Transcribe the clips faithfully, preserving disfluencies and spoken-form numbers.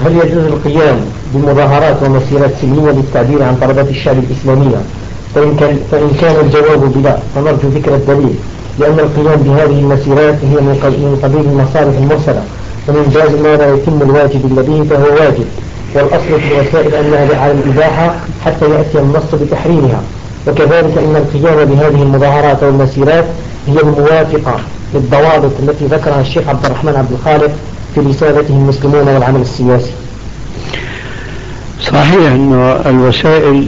هل يجوز القيام بمظاهرات ومسيرات سلمية للتعبير عن طلبات الشعب الإسلامية؟ فإن كان, فإن كان الجواب بلا فنرجو ذكر الدليل، لأن القيام بهذه المسيرات هي من قبيل المصالح المرسلة، ومن جاز ما لا يتم الواجب الذي فهو واجب، والأصل في الوسائل أنها على الإباحة حتى يأتي النص بتحريمها. وكذلك أن القيام بهذه المظاهرات والمسيرات هي الموافقة للضوابط التي ذكرها الشيخ عبد الرحمن عبد الخالق في رسالته المسلمون والعمل السياسي. صحيح أن الوسائل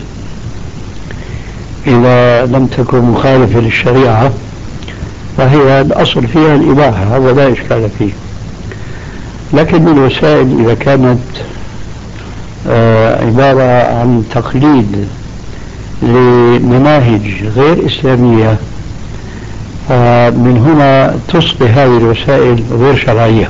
إذا لم تكن مخالفة للشريعة فهي الأصل فيها الإباحة، هذا لا إشكال فيه. لكن الوسائل إذا كانت آه عبارة عن تقليد لمناهج غير إسلامية، فمن هنا تصبح هذه الوسائل غير شرعية.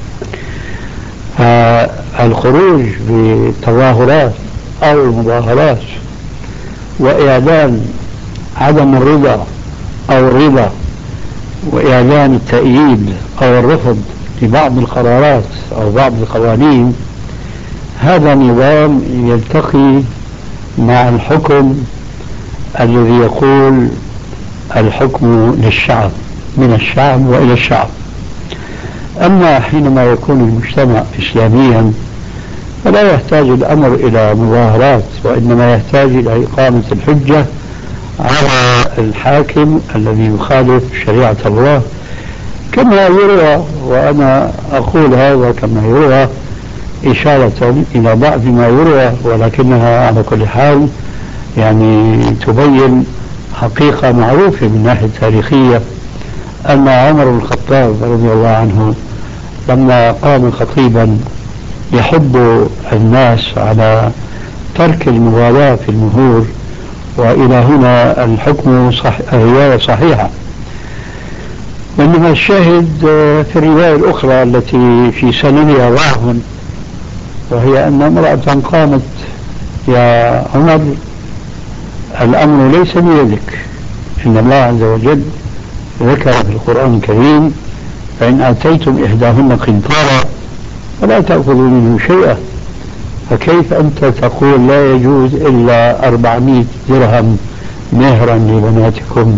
فالخروج بتظاهرات أو مظاهرات وإعلان عدم الرضا أو الرضا وإعلان التأييد أو الرفض لبعض القرارات أو بعض القوانين، هذا نظام يلتقي مع الحكم الذي يقول الحكم للشعب، من الشعب وإلى الشعب. أما حينما يكون المجتمع إسلاميا فلا يحتاج الأمر إلى مظاهرات، وإنما يحتاج إلى إقامة الحجة على الحاكم الذي يخالف شريعة الله، كما يروى، وأنا أقول هذا كما يروى إشارة إلى بعض ما يروى، ولكنها على كل حال يعني تبين حقيقة معروفة من ناحية تاريخية، أن عمر بن الخطاب رضي الله عنه لما قام خطيبا يحض الناس على ترك المغالاة في المهور، وإلى هنا الحكم صح... الرواية صحيحة. وإنما الشاهد في الرواية الأخرى التي في سندها ضعف، وهي أن امرأة قامت: يا عمر، الأمر ليس بيدك، إن الله عز وجل ذكر في القرآن الكريم: فإن آتيتم إحداهن قنطارا فلا تأخذوا منه شيئا، فكيف أنت تقول لا يجوز إلا أربعمائة درهم مهرا لبناتكم؟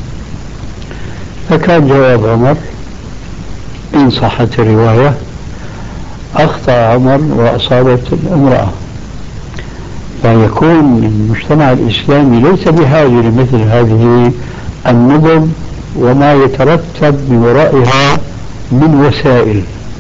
فكان جواب عمر إن صحت الرواية: أخطأ عمر وأصابت الامرأة. فيكون المجتمع الإسلامي ليس بحاجة لمثل هذه النظم وما يترتب من ورائها من وسائل.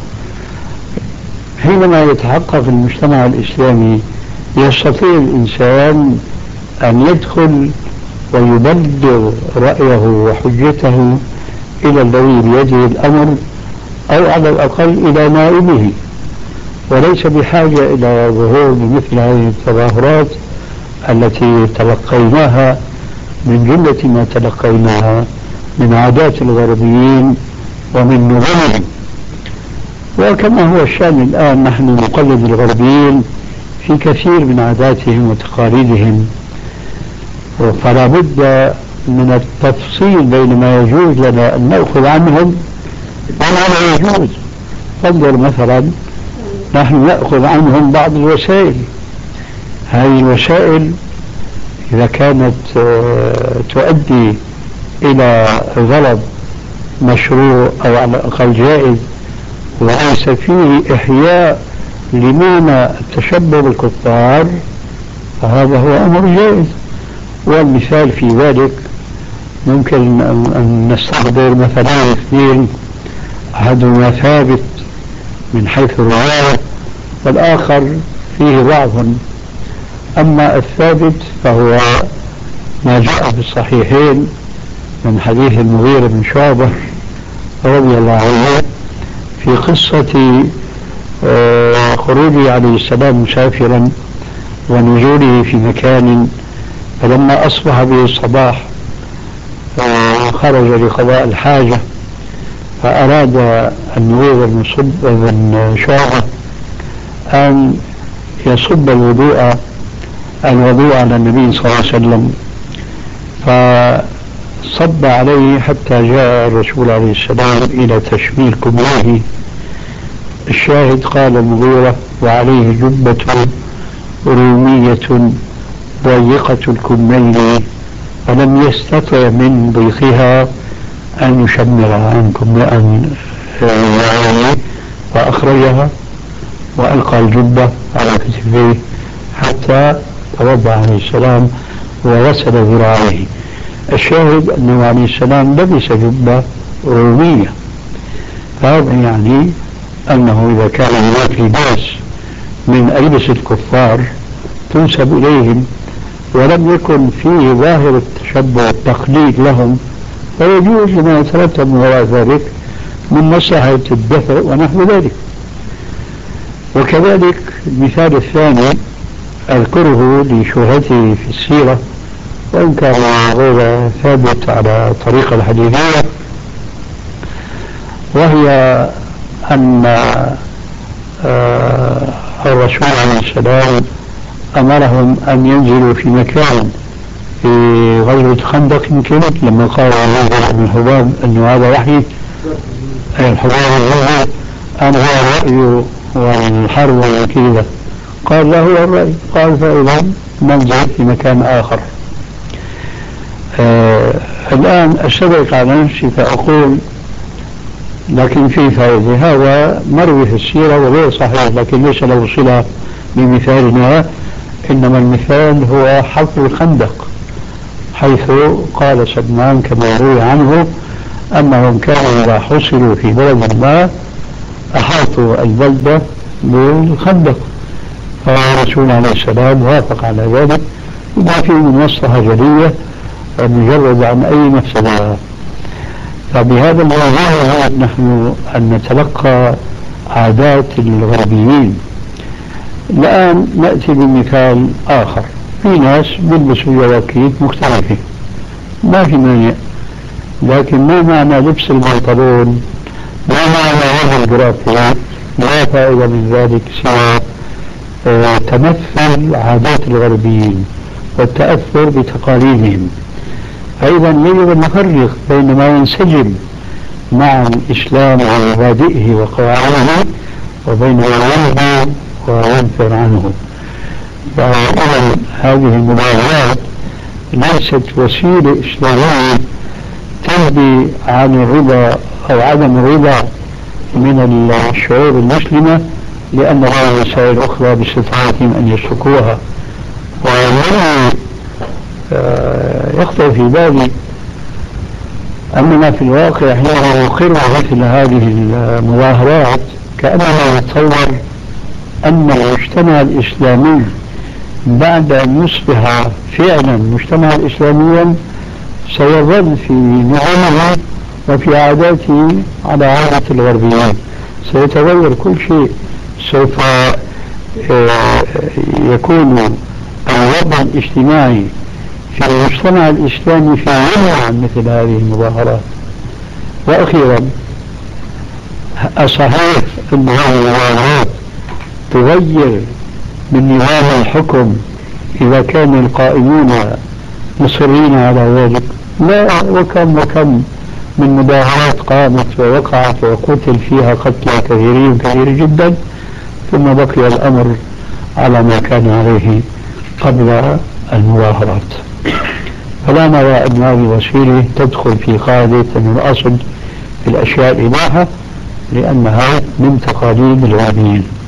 حينما يتحقق المجتمع الإسلامي يستطيع الإنسان أن يدخل ويبلغ رأيه وحجته إلى الذي بيده الأمر، أو على الأقل إلى نائبه، وليس بحاجة إلى ظهور بمثل هذه التظاهرات التي تلقيناها من جملة ما تلقيناها من عادات الغربيين ومن نظامهم. وكما هو الشأن الآن، نحن نقلد الغربيين في كثير من عاداتهم وتقاليدهم، فلا بد من التفصيل بين ما يجوز لنا أن نأخذ عنهم وما لا يجوز. فانظر مثلا، نحن نأخذ عنهم بعض الوسائل، هذه الوسائل إذا كانت تؤدي إلى غرض مشروع أو على الأقل جائز وليس فيه إحياء لمعنى التشبه بالكفار، فهذا هو أمر جائز. والمثال في ذلك ممكن أن نستخدم مثلا اثنين، أحدهما ثابت من حيث الرواية والآخر فيه ضعف. أما الثابت فهو ما جاء في الصحيحين من حديث المغيرة بن شعبة رضي الله عنه في قصة خروجه عليه السلام مسافرا ونزوله في مكان، فلما أصبح به الصباح خرج لقضاء الحاجة، فأراد المغيرة بن شعبة أن يصب الوضوء الوضوء على النبي صلى الله عليه وسلم، فصب عليه حتى جاء الرسول عليه السلام إلى تشميل كبره، الشاهد قال المغيرة وعليه جبة رومية ضيقة الكمين ولم يستطع من ضيقها أن يشمر عنكم أن يعني وأخرجها وألقى الجبة على كتفيه حتى توضأ عليه السلام وغسل ذراعيه. الشاهد أنه عليه السلام لبس جبة رومية، هذا يعني أنه إذا كان هناك لباس من ألبسة الكفار تنسب إليهم ولم يكن فيه ظاهر التشبه والتقليد لهم فيجوز لما يترتب من وراء ذلك من مصلحة الدفع ونحو ذلك. وكذلك المثال الثاني أذكره لشهرته في السيرة وإن كان غير ثابت على طريقة الحديثية، وهي أن الرسول عليه السلام أمرهم أن ينزلوا في مكان في غزوة خندق يمكن لما قال الله بن الحباب أنه هذا وحي الحباب أنا هو الرأي والحرب وكذا، قال له هو الرأي، قال فإذا ننزل في مكان آخر. آه الآن أشتبك على نفسي فأقول لكن في فائدة، هذا مروي في السيرة وغير صحيح لكن ليس له صلة بمثالنا، إنما المثال هو حفر الخندق حيث قال سلمان كما روي عنه أنهم كانوا إذا حصلوا في بلد ما أحاطوا البلدة بالخندق، فالرسول عليه السلام وافق على ذلك وما فيه من مصلحة جلية مجرد عن أي مفسدة. فبهذا الموضوع نحن أن نتلقى عادات الغربيين. الآن نأتي بمثال آخر، في ناس بيلبسوا جواكيت مختلفة ما في مانع، لكن ما معنى لبس البنطلون، ما معنى هذا الجرافي، لا فائدة من ذلك سوى تمثل عادات الغربيين والتأثر بتقاليدهم. فإذا يجب أن نفرق بين ما ينسجم مع الإسلام ومبادئه وقواعده وبين ما ينهى وينفر عنه. فإذا هذه المبادرات ليست وسيلة إسلامية تنبي عن الرضا أو عدم الرضا من الشعوب المسلمة لأن لها وسائل أخرى باستطاعتهم أن يسلكوها. وهنا يخطر في بالي أننا في الواقع حين نقر مثل هذه المظاهرات كأننا نتصور أن المجتمع الإسلامي بعد أن يصبح فعلا مجتمعا إسلاميا سيظل في نظامه وفي عاداته على عادة الغربيين، سيتغير كل شيء، سوف يكون الوضع الاجتماعي في المجتمع الإسلامي في منع عن مثل هذه المظاهرات. وأخيرا أصحيح أن هذه المظاهرات تغير من نظام الحكم إذا كان القائمون مصرين على ذلك؟ لا، وكم وكم من مظاهرات قامت ووقعت وقتل فيها قتلى كثيرين كثير جدا ثم بقي الأمر على ما كان عليه قبل المظاهرات. فلا نرى أن هذه وسيلة تدخل في قاعدة أن الأصل في الأشياء الإباحة لأنها من تقاليد الغربيين.